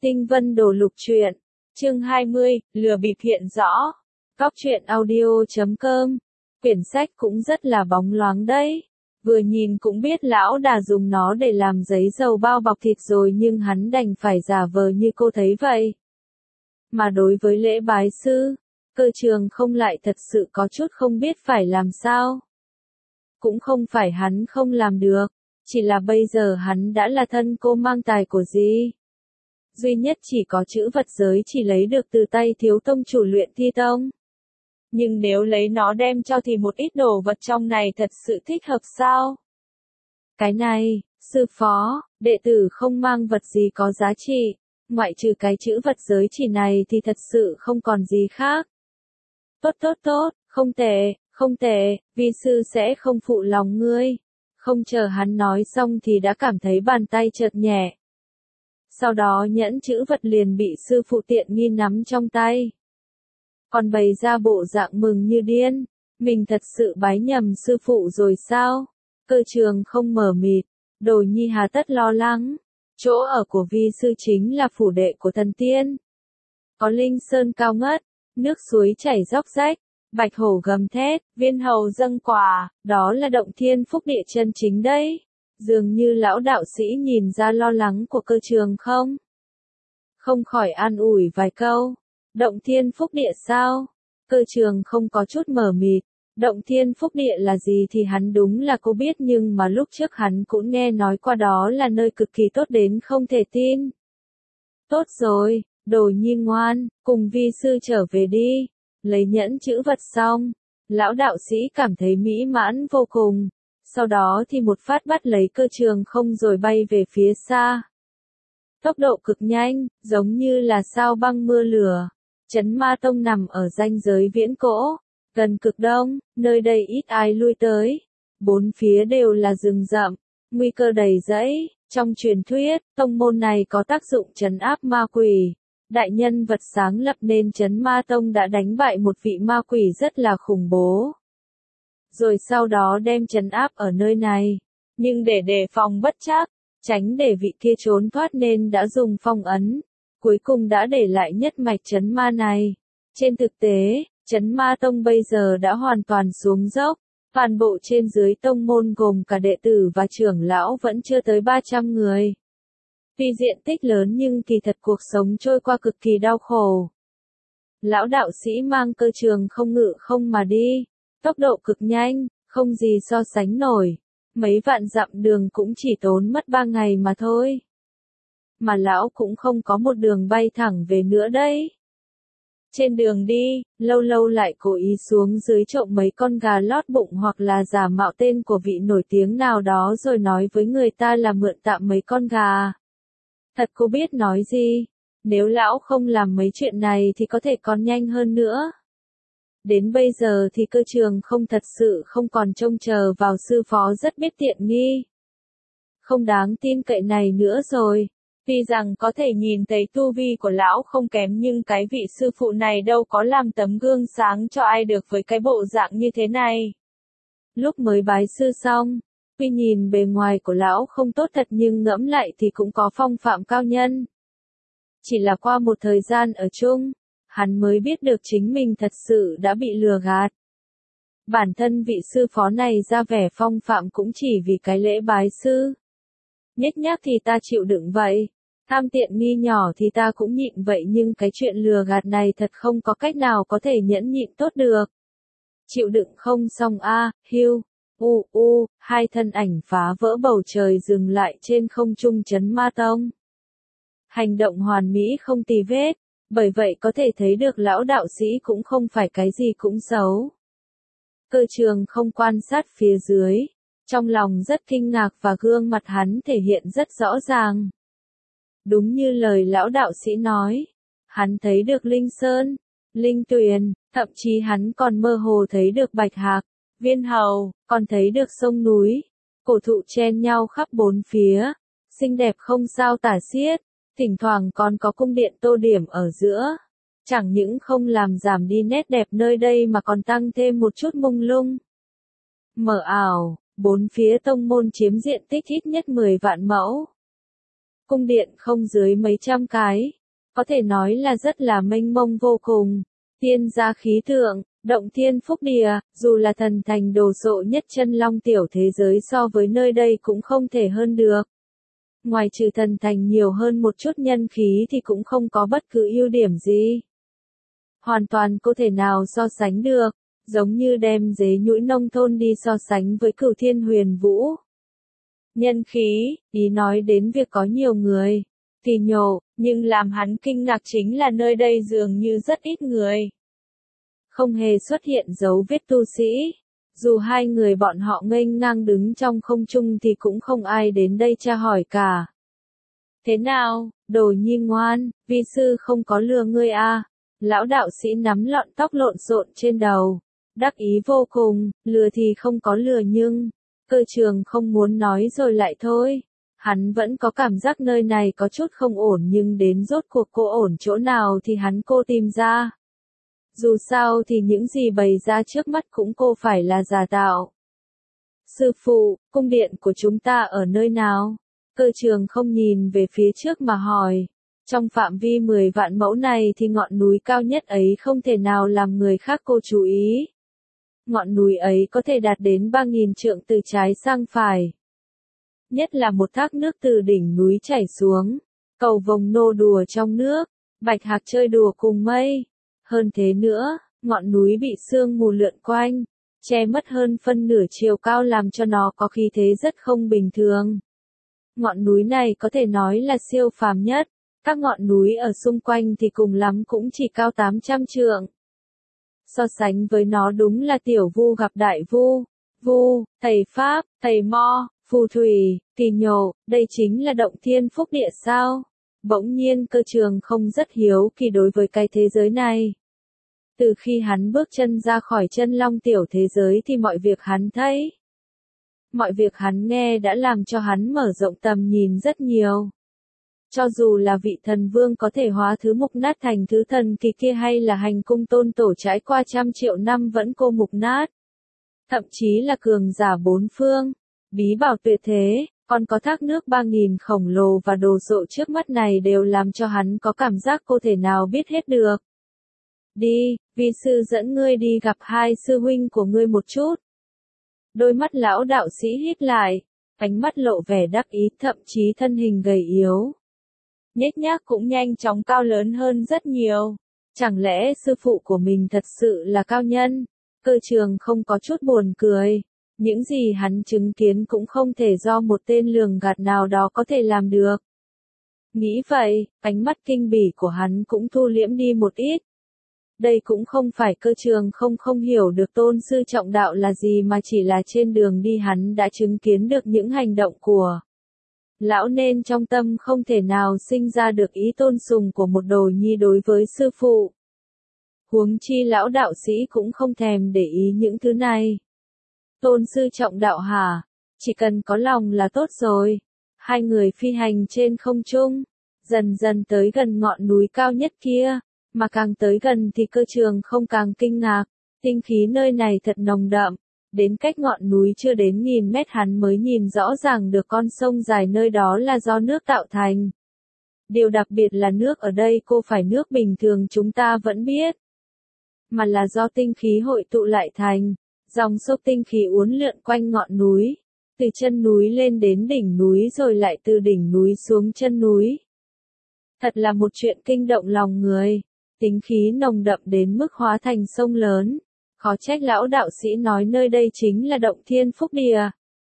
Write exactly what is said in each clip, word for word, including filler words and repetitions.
Tinh Vân Đồ Lục Truyện, chương hai mươi, lừa bịp hiện rõ. Cóc truyện audio chấm com. Quyển sách cũng rất là bóng loáng đấy. Vừa nhìn cũng biết lão đã dùng nó để làm giấy dầu bao bọc thịt rồi, nhưng hắn đành phải giả vờ như cô thấy vậy. Mà đối với lễ bái sư, Cơ Trường không lại thật sự có chút không biết phải làm sao. Cũng không phải hắn không làm được, chỉ là bây giờ hắn đã là thân cô mang tài của gì. Duy nhất chỉ có chữ vật giới chỉ lấy được từ tay thiếu tông chủ Luyện Thi Tông. Nhưng nếu lấy nó đem cho thì một ít đồ vật trong này thật sự thích hợp sao? Cái này, sư phó, đệ tử không mang vật gì có giá trị, ngoại trừ cái chữ vật giới chỉ này thì thật sự không còn gì khác. Tốt tốt tốt, không tệ, không tệ, vi sư sẽ không phụ lòng ngươi. Không chờ hắn nói xong thì đã cảm thấy bàn tay chợt nhẹ. Sau đó nhẫn chữ vật liền bị sư phụ tiện nghi nắm trong tay. Còn bày ra bộ dạng mừng như điên, mình thật sự bái nhầm sư phụ rồi sao? Cơ Trường không mờ mịt, Đồ Nhi hà tất lo lắng. Chỗ ở của vi sư chính là phủ đệ của thần tiên. Có linh sơn cao ngất, nước suối chảy róc rách, bạch hổ gầm thét, viên hầu dâng quà, đó là động thiên phúc địa chân chính đấy. Dường như lão đạo sĩ nhìn ra lo lắng của Cơ Trường không? Không khỏi an ủi vài câu. Động thiên phúc địa sao? Cơ Trường không có chút mờ mịt. Động thiên phúc địa là gì thì hắn đúng là cô biết, nhưng mà lúc trước hắn cũng nghe nói qua đó là nơi cực kỳ tốt đến không thể tin. Tốt rồi, Đồ Nhi ngoan, cùng vi sư trở về đi. Lấy nhẫn chữ vật xong, lão đạo sĩ cảm thấy mỹ mãn vô cùng. Sau đó thì một phát bắt lấy Cơ Trường không rồi bay về phía xa. Tốc độ cực nhanh, giống như là sao băng mưa lửa. Trấn Ma Tông nằm ở ranh giới viễn cổ, gần cực đông, nơi đây ít ai lui tới. Bốn phía đều là rừng rậm, nguy cơ đầy rẫy. Trong truyền thuyết, tông môn này có tác dụng trấn áp ma quỷ. Đại nhân vật sáng lập nên Trấn Ma Tông đã đánh bại một vị ma quỷ rất là khủng bố. Rồi sau đó đem trấn áp ở nơi này. Nhưng để đề phòng bất trắc, tránh để vị kia trốn thoát nên đã dùng phong ấn. Cuối cùng đã để lại nhất mạch trấn ma này. Trên thực tế, Trấn Ma Tông bây giờ đã hoàn toàn xuống dốc. Toàn bộ trên dưới tông môn gồm cả đệ tử và trưởng lão vẫn chưa tới ba trăm người. Tuy diện tích lớn nhưng kỳ thật cuộc sống trôi qua cực kỳ đau khổ. Lão đạo sĩ mang Cơ Trường không ngự không mà đi. Tốc độ cực nhanh, không gì so sánh nổi. Mấy vạn dặm đường cũng chỉ tốn mất ba ngày mà thôi. Mà lão cũng không có một đường bay thẳng về nữa đấy. Trên đường đi, lâu lâu lại cố ý xuống dưới trộm mấy con gà lót bụng hoặc là giả mạo tên của vị nổi tiếng nào đó rồi nói với người ta là mượn tạm mấy con gà. Thật cô biết nói gì, nếu lão không làm mấy chuyện này thì có thể còn nhanh hơn nữa. Đến bây giờ thì Cơ Trường không thật sự không còn trông chờ vào sư phó rất biết tiện nghi. Không đáng tin cậy này nữa rồi. Tuy rằng có thể nhìn thấy tu vi của lão không kém nhưng cái vị sư phụ này đâu có làm tấm gương sáng cho ai được với cái bộ dạng như thế này. Lúc mới bái sư xong, tuy nhìn bề ngoài của lão không tốt thật nhưng ngẫm lại thì cũng có phong phạm cao nhân. Chỉ là qua một thời gian ở chung, hắn mới biết được chính mình thật sự đã bị lừa gạt. Bản thân vị sư phó này ra vẻ phong phạm cũng chỉ vì cái lễ bái sư. Nhếch nhác thì ta chịu đựng vậy, tham tiện nghi nhỏ thì ta cũng nhịn vậy, nhưng cái chuyện lừa gạt này thật không có cách nào có thể nhẫn nhịn tốt được. Chịu đựng không xong a, à, hiu, u u, hai thân ảnh phá vỡ bầu trời dừng lại trên không trung Trấn Ma Tông. Hành động hoàn mỹ không tì vết, bởi vậy có thể thấy được lão đạo sĩ cũng không phải cái gì cũng xấu. Cơ Trường không quan sát phía dưới. Trong lòng rất kinh ngạc và gương mặt hắn thể hiện rất rõ ràng. Đúng như lời lão đạo sĩ nói, hắn thấy được linh sơn, linh tuyền, thậm chí hắn còn mơ hồ thấy được bạch hạc, viên hầu, còn thấy được sông núi, cổ thụ chen nhau khắp bốn phía, xinh đẹp không sao tả xiết, thỉnh thoảng còn có cung điện tô điểm ở giữa. Chẳng những không làm giảm đi nét đẹp nơi đây mà còn tăng thêm một chút mông lung. Mờ ảo. Bốn phía tông môn chiếm diện tích ít nhất mười vạn mẫu. cung điện không dưới mấy trăm cái, có thể nói là rất là mênh mông vô cùng. Tiên gia khí tượng, động thiên phúc địa, dù là thần thành đồ sộ nhất chân long tiểu thế giới so với nơi đây cũng không thể hơn được. Ngoài trừ thần thành nhiều hơn một chút nhân khí thì cũng không có bất cứ ưu điểm gì. Hoàn toàn có thể nào so sánh được, giống như đem dế nhũi nông thôn đi so sánh với Cửu Thiên Huyền Vũ. Nhân khí, ý nói đến việc có nhiều người, thì nhổ, nhưng làm hắn kinh ngạc chính là nơi đây dường như rất ít người. Không hề xuất hiện dấu vết tu sĩ, dù hai người bọn họ nghênh ngang đứng trong không trung thì cũng không ai đến đây tra hỏi cả. Thế nào, đồ nhi ngoan, vi sư không có lừa ngươi à? Lão đạo sĩ nắm lọn tóc lộn xộn trên đầu, đắc ý vô cùng, lừa thì không có lừa nhưng, Cơ Trường không muốn nói rồi lại thôi. Hắn vẫn có cảm giác nơi này có chút không ổn nhưng đến rốt cuộc cô ổn chỗ nào thì hắn cô tìm ra. Dù sao thì những gì bày ra trước mắt cũng cô phải là giả tạo. Sư phụ, cung điện của chúng ta ở nơi nào? Cơ Trường không nhìn về phía trước mà hỏi. Trong phạm vi mười vạn mẫu này thì ngọn núi cao nhất ấy không thể nào làm người khác cô chú ý. Ngọn núi ấy có thể đạt đến ba nghìn trượng từ trái sang phải. Nhất là một thác nước từ đỉnh núi chảy xuống. Cầu vồng nô đùa trong nước, bạch hạc chơi đùa cùng mây. Hơn thế nữa, ngọn núi bị sương mù lượn quanh, che mất hơn phân nửa chiều cao làm cho nó có khí thế rất không bình thường. Ngọn núi này có thể nói là siêu phàm nhất, các ngọn núi ở xung quanh thì cùng lắm cũng chỉ cao tám trăm trượng. So sánh với nó đúng là tiểu vu gặp đại vu, vu, thầy Pháp, thầy Mo, phù thủy, kỳ nhổ, đây chính là động thiên phúc địa sao? Bỗng nhiên Cơ Trường không rất hiếu kỳ đối với cái thế giới này. Từ khi hắn bước chân ra khỏi chân long tiểu thế giới thì mọi việc hắn thấy, mọi việc hắn nghe đã làm cho hắn mở rộng tầm nhìn rất nhiều. Cho dù là vị thần vương có thể hóa thứ mục nát thành thứ thần kỳ kia hay là hành cung tôn tổ trải qua trăm triệu năm vẫn cô mục nát. Thậm chí là cường giả bốn phương, bí bảo tuyệt thế, còn có thác nước ba nghìn khổng lồ và đồ sộ trước mắt này đều làm cho hắn có cảm giác cô thể nào biết hết được. Đi, vi sư dẫn ngươi đi gặp hai sư huynh của ngươi một chút. Đôi mắt lão đạo sĩ híp lại, ánh mắt lộ vẻ đắc ý, thậm chí thân hình gầy yếu. Nhếch nhác cũng nhanh chóng cao lớn hơn rất nhiều. Chẳng lẽ sư phụ của mình thật sự là cao nhân? Cơ Trường không có chút buồn cười. Những gì hắn chứng kiến cũng không thể do một tên lường gạt nào đó có thể làm được. Nghĩ vậy, ánh mắt kinh bỉ của hắn cũng thu liễm đi một ít. Đây cũng không phải Cơ Trường không không hiểu được tôn sư trọng đạo là gì mà chỉ là trên đường đi hắn đã chứng kiến được những hành động của lão nên trong tâm không thể nào sinh ra được ý tôn sùng của một đồ nhi đối với sư phụ. Huống chi lão đạo sĩ cũng không thèm để ý những thứ này. Tôn sư trọng đạo hả? Chỉ cần có lòng là tốt rồi. Hai người phi hành trên không trung, dần dần tới gần ngọn núi cao nhất kia, mà càng tới gần thì Cơ Trường không càng kinh ngạc, tinh khí nơi này thật nồng đậm. Đến cách ngọn núi chưa đến nghìn mét hắn mới nhìn rõ ràng được con sông dài nơi đó là do nước tạo thành. Điều đặc biệt là nước ở đây cô phải nước bình thường chúng ta vẫn biết, mà là do tinh khí hội tụ lại thành. Dòng sông tinh khí uốn lượn quanh ngọn núi, từ chân núi lên đến đỉnh núi rồi lại từ đỉnh núi xuống chân núi. Thật là một chuyện kinh động lòng người, tính khí nồng đậm đến mức hóa thành sông lớn. Khó trách lão đạo sĩ nói nơi đây chính là động thiên phúc địa.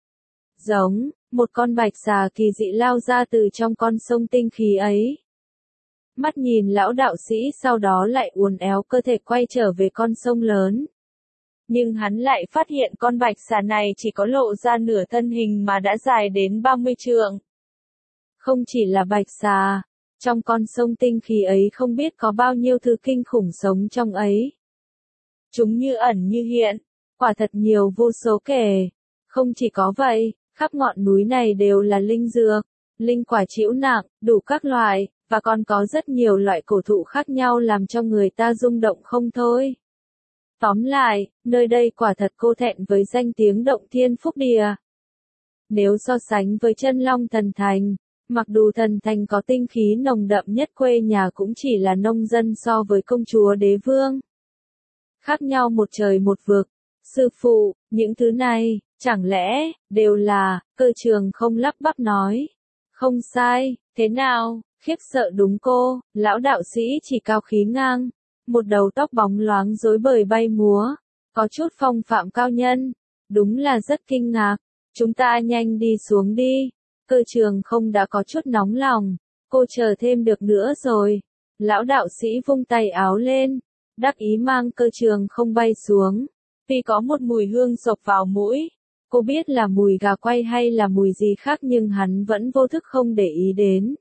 Giống, một con bạch xà kỳ dị lao ra từ trong con sông tinh khí ấy. Mắt nhìn lão đạo sĩ sau đó lại uốn éo cơ thể quay trở về con sông lớn. Nhưng hắn lại phát hiện con bạch xà này chỉ có lộ ra nửa thân hình mà đã dài đến ba mươi trượng. Không chỉ là bạch xà, trong con sông tinh khí ấy không biết có bao nhiêu thứ kinh khủng sống trong ấy. Chúng như ẩn như hiện, quả thật nhiều vô số kể. Không chỉ có vậy, khắp ngọn núi này đều là linh dược, linh quả trĩu nặng, đủ các loại, và còn có rất nhiều loại cổ thụ khác nhau làm cho người ta rung động không thôi. Tóm lại, nơi đây quả thật cô thẹn với danh tiếng động thiên phúc địa. Nếu so sánh với chân long thần thành, Mặc dù thần thành có tinh khí nồng đậm nhất quê nhà cũng chỉ là nông dân so với công chúa đế vương. Khác nhau một trời một vực. Sư phụ, những thứ này, chẳng lẽ, đều là, Cơ Trường không lắp bắp nói. Không sai, thế nào, khiếp sợ đúng cô, lão đạo sĩ chỉ cao khí ngang, một đầu tóc bóng loáng rối bời bay múa, có chút phong phạm cao nhân, đúng là rất kinh ngạc, chúng ta nhanh đi xuống đi. Cơ Trường không đã có chút nóng lòng, cô chờ thêm được nữa rồi. Lão đạo sĩ vung tay áo lên, đắc ý mang Cơ Trường không bay xuống. Vì có một mùi hương sộc vào mũi, cô biết là mùi gà quay hay là mùi gì khác nhưng hắn vẫn vô thức không để ý đến.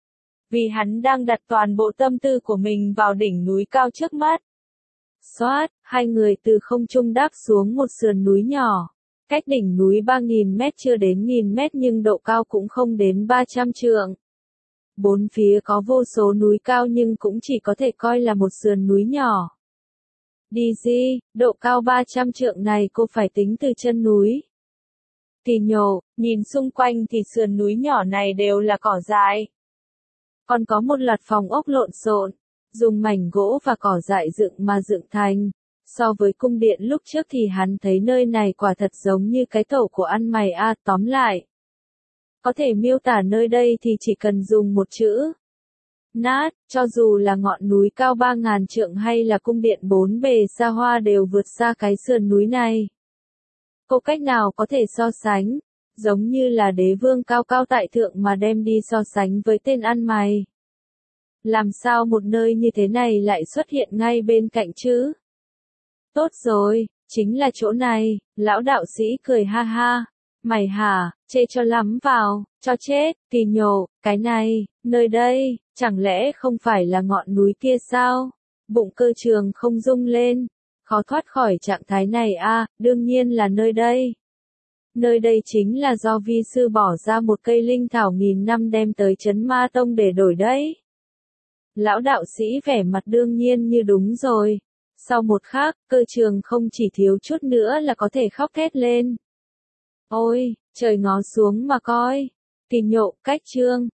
Vì hắn đang đặt toàn bộ tâm tư của mình vào đỉnh núi cao trước mắt. Xoát, hai người từ không trung đáp xuống một sườn núi nhỏ. Cách đỉnh núi ba nghìn mét chưa đến nghìn mét nhưng độ cao cũng không đến ba trăm trượng. Bốn phía có vô số núi cao nhưng cũng chỉ có thể coi là một sườn núi nhỏ. Đi gì, độ cao ba trăm trượng này cô phải tính từ chân núi. Kỳ nhổ, nhìn xung quanh thì sườn núi nhỏ này đều là cỏ dại. Còn có một loạt phòng ốc lộn xộn, dùng mảnh gỗ và cỏ dại dựng mà dựng thành. So với cung điện lúc trước thì hắn thấy nơi này quả thật giống như cái tổ của ăn mày a, à, tóm lại. Có thể miêu tả nơi đây thì chỉ cần dùng một chữ. Nát, cho dù là ngọn núi cao ba ngàn trượng hay là cung điện bốn bề xa hoa đều vượt xa cái sườn núi này. Cô cách nào có thể so sánh, giống như là đế vương cao cao tại thượng mà đem đi so sánh với tên ăn mày. Làm sao một nơi như thế này lại xuất hiện ngay bên cạnh chứ? Tốt rồi, chính là chỗ này, lão đạo sĩ cười ha ha. Mày hả, chê cho lắm vào, cho chết, Kỳ nhổ, cái này, nơi đây, chẳng lẽ không phải là ngọn núi kia sao? Bụng Cơ Trường không rung lên, khó thoát khỏi trạng thái này a, à, đương nhiên là nơi đây. Nơi đây chính là do vi sư bỏ ra một cây linh thảo nghìn năm đem tới Trấn Ma Tông để đổi đấy. Lão đạo sĩ vẻ mặt đương nhiên như đúng rồi. Sau một khắc, Cơ Trường không chỉ thiếu chút nữa là có thể khóc thét lên. Ôi, trời ngó xuống mà coi. Kỳ nhộ, cách chương.